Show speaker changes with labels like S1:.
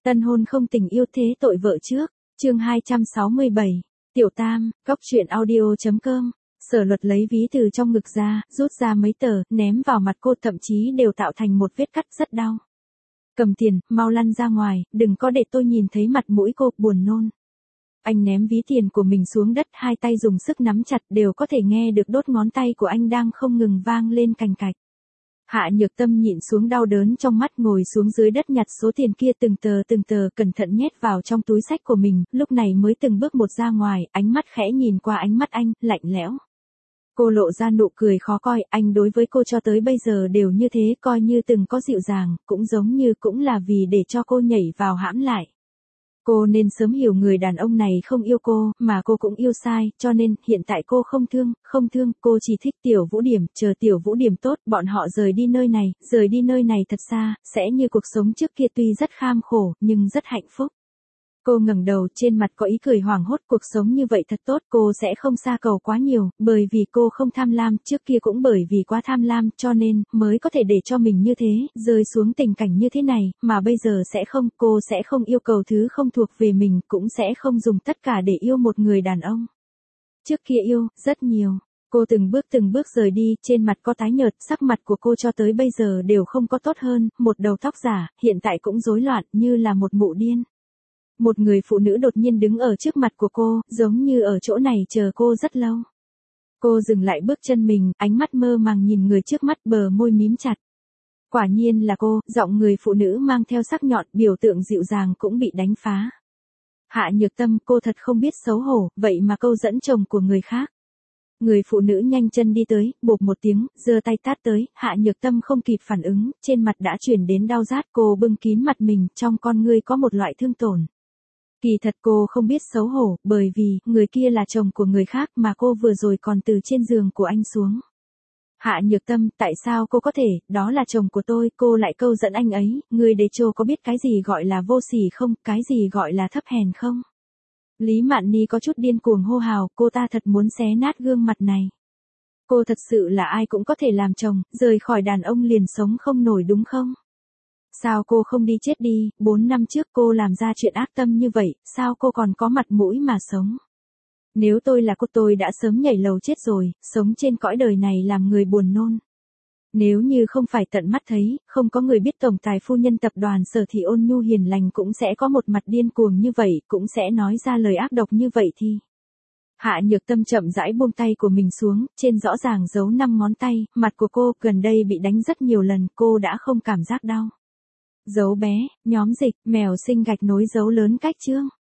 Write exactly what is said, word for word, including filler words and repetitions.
S1: Tân hôn không tình yêu thế tội vợ trước, chương hai trăm sáu mươi bảy, Tiểu Tam, góc truyện audio chấm com. Sở Luật lấy ví từ trong ngực ra, rút ra mấy tờ, ném vào mặt cô, thậm chí đều tạo thành một vết cắt rất đau. Cầm tiền, mau lăn ra ngoài, đừng có để tôi nhìn thấy mặt mũi cô, buồn nôn. Anh ném ví tiền của mình xuống đất, hai tay dùng sức nắm chặt, đều có thể nghe được đốt ngón tay của anh đang không ngừng vang lên cành cạch. Hạ Nhược Tâm nhịn xuống đau đớn trong mắt, ngồi xuống dưới đất nhặt số tiền kia từng tờ từng tờ, cẩn thận nhét vào trong túi xách của mình, lúc này mới từng bước một ra ngoài, ánh mắt khẽ nhìn qua ánh mắt anh, lạnh lẽo. Cô lộ ra nụ cười khó coi, anh đối với cô cho tới bây giờ đều như thế, coi như từng có dịu dàng, cũng giống như cũng là vì để cho cô nhảy vào hãm lại. Cô nên sớm hiểu người đàn ông này không yêu cô, mà cô cũng yêu sai, cho nên, hiện tại cô không thương, không thương, cô chỉ thích Tiểu Vũ Điểm, chờ Tiểu Vũ Điểm tốt, bọn họ rời đi nơi này, rời đi nơi này thật xa, sẽ như cuộc sống trước kia tuy rất kham khổ, nhưng rất hạnh phúc. Cô ngẩng đầu, trên mặt có ý cười hoảng hốt, cuộc sống như vậy thật tốt, cô sẽ không xa cầu quá nhiều, bởi vì cô không tham lam, trước kia cũng bởi vì quá tham lam, cho nên, mới có thể để cho mình như thế, rơi xuống tình cảnh như thế này, mà bây giờ sẽ không, cô sẽ không yêu cầu thứ không thuộc về mình, cũng sẽ không dùng tất cả để yêu một người đàn ông. Trước kia yêu, rất nhiều. Cô từng bước từng bước rời đi, trên mặt có tái nhợt, sắc mặt của cô cho tới bây giờ đều không có tốt hơn, một đầu tóc giả, hiện tại cũng rối loạn, như là một mụ điên. Một người phụ nữ đột nhiên đứng ở trước mặt của cô, giống như ở chỗ này chờ cô rất lâu. Cô dừng lại bước chân mình, ánh mắt mơ màng nhìn người trước mắt, bờ môi mím chặt. Quả nhiên là cô, giọng người phụ nữ mang theo sắc nhọn, biểu tượng dịu dàng cũng bị đánh phá. Hạ Nhược Tâm, cô thật không biết xấu hổ, vậy mà câu dẫn chồng của người khác. Người phụ nữ nhanh chân đi tới, bộp một tiếng, giơ tay tát tới, Hạ Nhược Tâm không kịp phản ứng, trên mặt đã chuyển đến đau rát, cô bưng kín mặt mình, trong con ngươi có một loại thương tổn. Kỳ thật cô không biết xấu hổ, bởi vì, người kia là chồng của người khác mà cô vừa rồi còn từ trên giường của anh xuống. Hạ Nhược Tâm, tại sao cô có thể, đó là chồng của tôi, cô lại câu dẫn anh ấy, người đế trô có biết cái gì gọi là vô sỉ không, cái gì gọi là thấp hèn không? Lý Mạn Ni có chút điên cuồng hô hào, cô ta thật muốn xé nát gương mặt này. Cô thật sự là ai cũng có thể làm chồng, rời khỏi đàn ông liền sống không nổi đúng không? Sao cô không đi chết đi, bốn năm trước cô làm ra chuyện ác tâm như vậy, sao cô còn có mặt mũi mà sống? Nếu tôi là cô tôi đã sớm nhảy lầu chết rồi, sống trên cõi đời này làm người buồn nôn. Nếu như không phải tận mắt thấy, không có người biết tổng tài phu nhân tập đoàn Sở thì ôn nhu hiền lành cũng sẽ có một mặt điên cuồng như vậy, cũng sẽ nói ra lời ác độc như vậy thì. Hạ Nhược Tâm chậm rãi buông tay của mình xuống, trên rõ ràng giấu năm ngón tay, mặt của cô gần đây bị đánh rất nhiều lần, cô đã không cảm giác đau. Dấu bé, nhóm dịch, mèo sinh gạch nối dấu lớn cách chương.